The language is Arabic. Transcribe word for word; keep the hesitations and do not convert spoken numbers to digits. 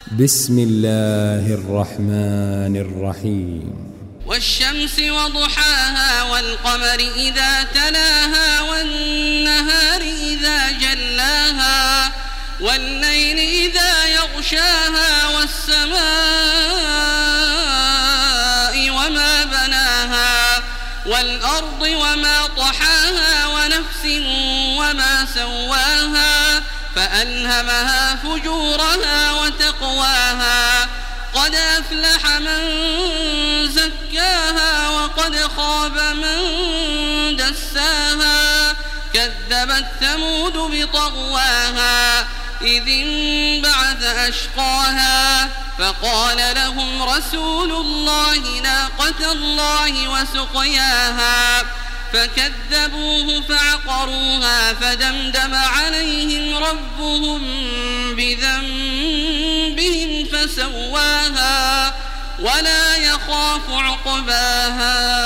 بسم الله الرحمن الرحيم والشمس وضحاها والقمر إذا تلاها والنهار إذا جلاها والليل إذا يغشاها والسماء وما بناها والأرض وما طحاها ونفس وما سواها فألهمها فجورها وتقواها قد أفلح من زكاها وقد خاب من دساها كذبت ثمود بطغواها إذ انبعث أشقاها فقال لهم رسول الله ناقة الله وسقياها فكذبوه فعقروها فدمدم عليهم ربهم بذنبهم فسواها ولا يخاف عقباها